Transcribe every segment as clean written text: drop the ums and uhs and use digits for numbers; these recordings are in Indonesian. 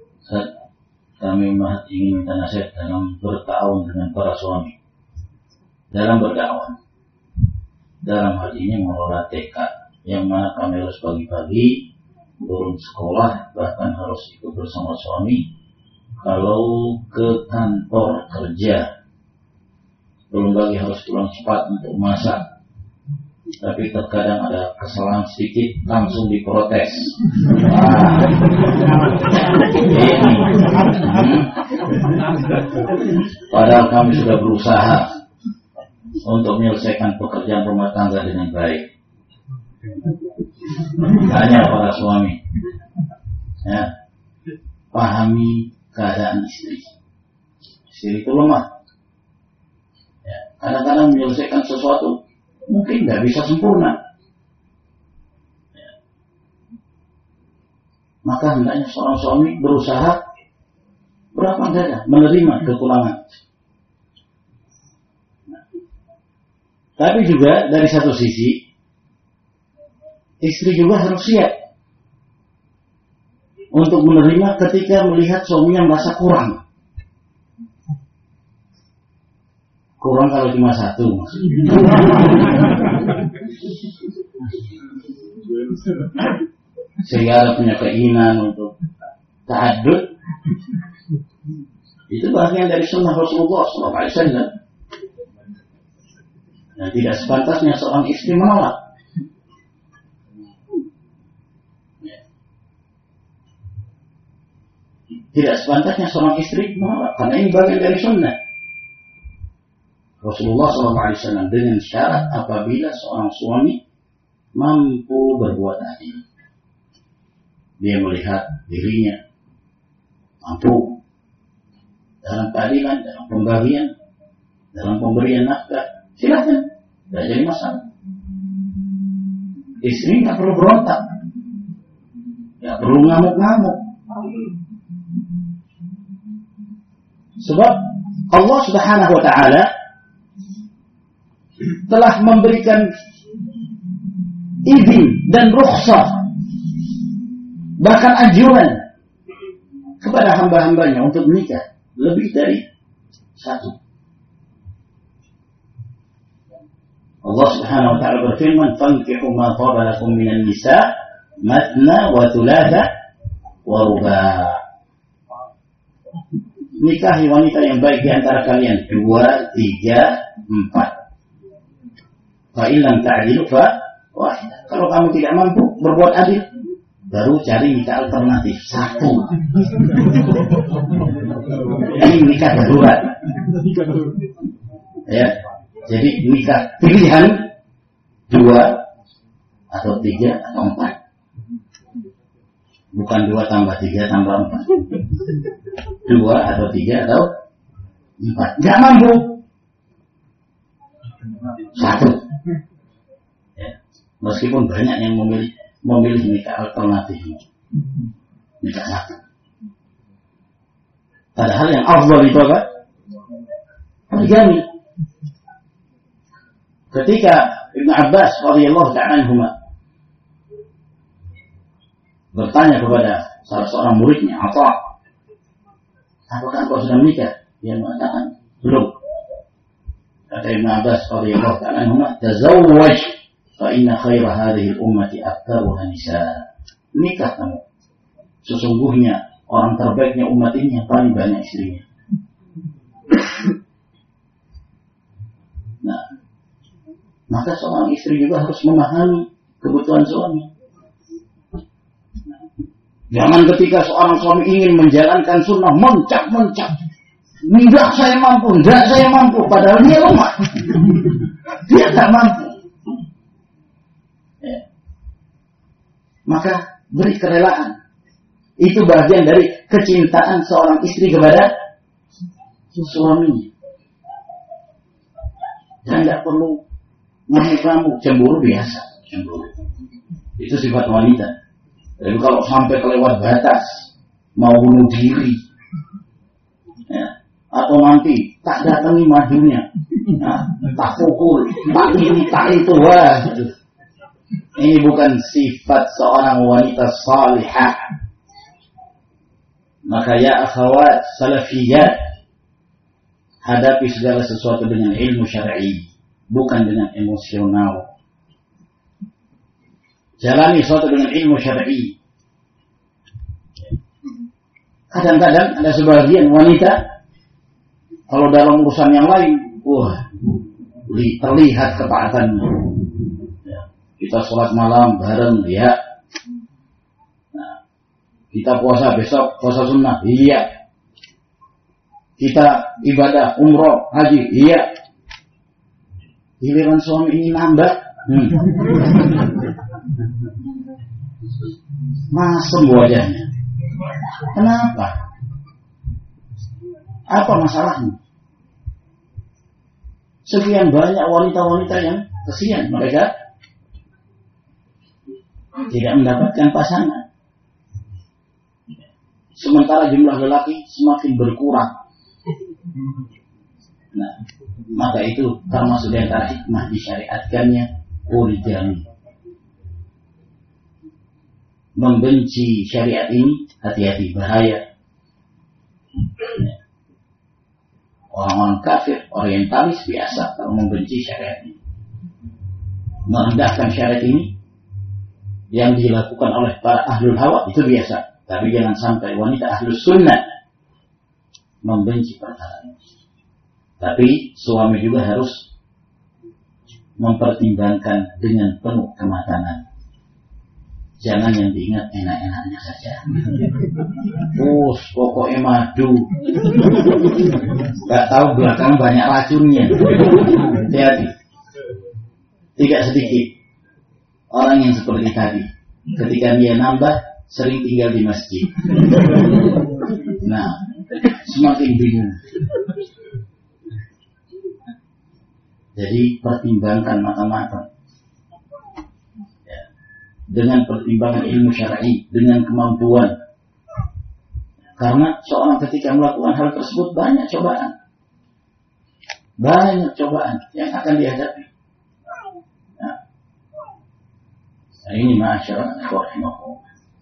kami ingin minta nasihat dalam bertawun dengan para suami dalam berdakwah. Dalam hal ini mengelola TK, yang mana kami harus pagi-pagi turun sekolah, bahkan harus ikut bersama suami. Kalau ke kantor kerja, belum lagi harus pulang cepat untuk masak. Tapi terkadang ada kesalahan sedikit langsung diprotes. Padahal kami sudah berusaha untuk menyelesaikan pekerjaan rumah tangga dengan baik. Hanya para suami, ya, pahami keadaan istri. Istri itu lemah. Ya, kadang-kadang menyelesaikan sesuatu mungkin nggak bisa sempurna. Ya. Maka hendaknya seorang suami berusaha berapa daya menerima kekurangan. Tapi juga dari satu sisi, istri juga harus siap untuk menerima ketika melihat suaminya merasa kurang. Kurang kalau cuma satu. Sehingga ada punya keinginan untuk ta'addud. Itu bagian dari sunnah Rasulullah SAW. Dan tidak sepantasnya seorang istri menolak. Tidak sepantasnya seorang istri menolak, karena ini bagian dari sunnah Rasulullah SAW, dengan syarat apabila seorang suami mampu berbuat adil. Dia melihat dirinya mampu dalam keadilan, dalam pembagian, dalam pemberian nafkah. Silahkan, tidak jadi masalah. Istri nggak perlu berontak, nggak perlu ngamuk-ngamuk. Sebab Allah Subhanahu Wa Taala telah memberikan izin dan rukhsah, bahkan anjuran kepada hamba-hambanya untuk menikah lebih dari satu. Allah Subhanahu Wa Taala berfirman, "Fankihu ma taba lakum minan nisa, matna wa thulatha wa ruba'." Nikahi wanita yang baik di antara kalian 2, 3, 4. Fa illam ta'dilu fa wahidah. Kalau kamu tidak mampu berbuat adil, baru cari nikah alternatif 1. Ini nikah darurat. Ya. Jadi nikah pilihan 2 atau 3 atau 4. Bukan 2 tambah 3 tambah 4. 2 atau 3 atau 4. Gak mampu 1. Ya. Meskipun banyak yang memilih nikah alternatif, nikah 1. Padahal yang afdal itu apa? Poligami. Ketika Ibnu Abbas radhiyallahu ta'ala anhuma bertanya kepada salah seorang muridnya, Atha, apakah engkau sudah menikah? Dia mengatakan, belum. Kata Ibnu Abbas radhiyallahu ta'ala anhuma, tazawwaj fa inna khaira hadhihi al-ummati aktsaruha nisa. Nikah kamu. Sesungguhnya orang terbaiknya umat ini yang paling banyak istrinya. Nah, maka seorang istri juga harus memahami kebutuhan suami. Jangan ketika seorang suami ingin menjalankan sunnah mencap-mencap. Enggak saya mampu. Padahal dia lemah. Dia tak mampu. Ya. Maka beri kerelaan. Itu bagian dari kecintaan seorang istri kepada suaminya. Dan tidak perlu ngamuk-ngamuk, cemburu biasa. Cemburu. Itu sifat wanita. Jadi kalau sampai kelewat batas, mau bunuh diri, ya, atau nanti tak datangi madunya, nah, tak pukul, tak ini, tak itu, wah. Ini bukan sifat seorang wanita salihah. Maka ya akhwat salafiyat, hadapi segala sesuatu dengan ilmu syar'i, bukan dengan emosional. Jalani sesuatu dengan ilmu syar'i. Kadang-kadang ada sebagian wanita kalau dalam urusan yang lain, terlihat ketaatannya. Kita sholat malam bareng, ya. Kita puasa besok, puasa sunnah, iya. Kita ibadah, umroh, haji, iya. Giliran suami ini nambah, masem wajahnya. Kenapa? Apa masalahnya? Sekian banyak wanita-wanita yang kesian, mereka tidak mendapatkan pasangan. Sementara jumlah lelaki semakin berkurang. Nah, maka itu termasuk di antara hikmah disyariatkannya poligami. Membenci syariat ini hati-hati, bahaya. Orang-orang kafir, orientalis biasa kalau membenci syariat ini, merendahkan syariat ini yang dilakukan oleh para ahlul hawa itu biasa. Tapi jangan sampai wanita ahlus sunnah membenci perkara ini. Tapi suami juga harus mempertimbangkan dengan penuh kematangan. Jangan yang diingat enak-enaknya saja. Pokoknya madu. Gak tahu belakang banyak racunnya. Hati-hati. Tidak sedikit orang yang seperti tadi. Ketika dia nambah, sering tinggal di masjid. Nah, semakin bingung. Jadi pertimbangkan matang-matang. Ya. Dengan pertimbangan ilmu syar'i, dengan kemampuan. Karena seorang ketika melakukan hal tersebut banyak cobaan. Banyak cobaan yang akan dihadapi. Nah, ini ma'asyarah rahimahullah.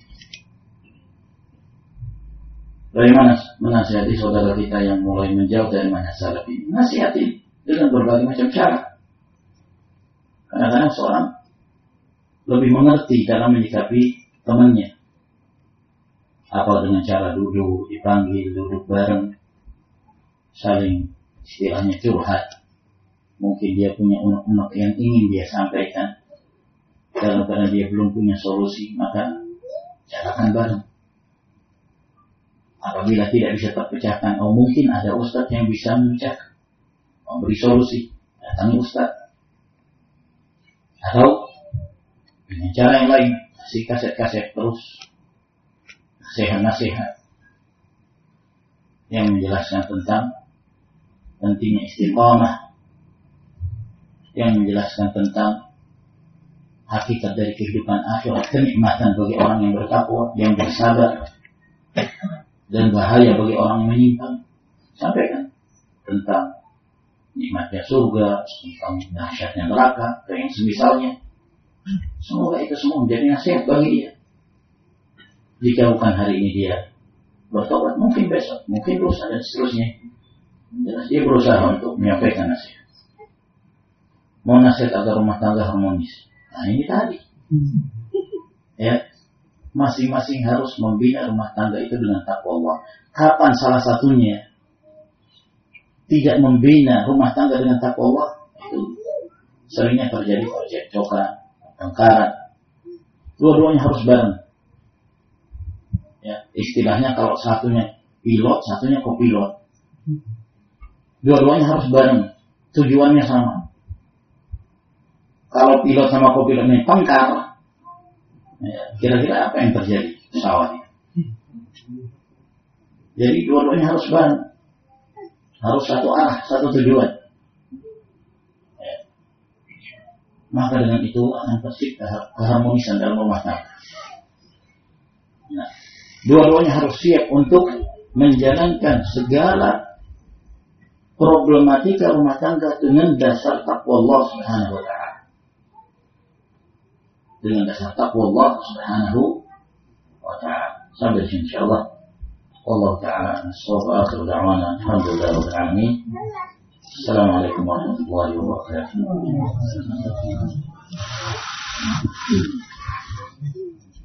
Bagaimana menasihati saudara kita yang mulai menjauh dari manhaj salaf ini? Nasihati dengan berbagai macam cara. Kadang-kadang seorang lebih mengerti dalam menyikapi temannya. Apa dengan cara duduk, dipanggil, duduk bareng, saling istilahnya curhat. Mungkin dia punya unek-unek yang ingin dia sampaikan. Dalam karena dia belum punya solusi, maka carakan bareng. Apabila tidak bisa terpecahkan, mungkin ada ustadz yang bisa memecahkan, memberi solusi, datangi ustadz. Atau dengan cara yang lain, kasih kaset-kaset terus, nasihat-nasihat yang menjelaskan tentang pentingnya istiqamah, yang menjelaskan tentang hakikat dari kehidupan akhirat, kenikmatan bagi orang yang bertakwa, yang bersabar, dan bahaya bagi orang yang menyimpang. Sampaikan tentang nikmatnya surga, tentang dahsyatnya neraka, dan yang semisalnya. Semoga itu semua menjadi nasihat bagi dia. Jika bukan hari ini dia bertobat, mungkin besok, mungkin lusa, dan seterusnya. Jelas dia berusaha untuk menyampaikan nasihat. Mau nasihat agar rumah tangga harmonis. Nah ini tadi. Ya. Masing-masing harus membina rumah tangga itu dengan takwa Allah. Kapan salah satunya tidak membina rumah tangga dengan takwa Allah, itu seringnya terjadi cekcokan, pertengkaran. Dua-duanya harus bareng. Ya, istilahnya kalau satunya pilot, satunya kopilot. Dua-duanya harus bareng. Tujuannya sama. Kalau pilot sama kopilotnya tengkar, ya, kira-kira apa yang terjadi pesawatnya? Jadi dua-duanya harus bareng, harus satu arah, satu tujuan. Ya. Maka dengan itu akan tercipta keharmonisan dalam rumah tangga. Nah, dua-duanya harus siap untuk menjalankan segala problematika rumah tangga dengan dasar takwa Allah Subhanahu wa taala. Dengan dasar takwa Allah Subhanahu wa taala. Sampai insyaallah. Allah Ta'ala wa akhiru da'wana alhamdulillahi rabbil alamin. Assalamualaikum warahmatullahi wabarakatuh.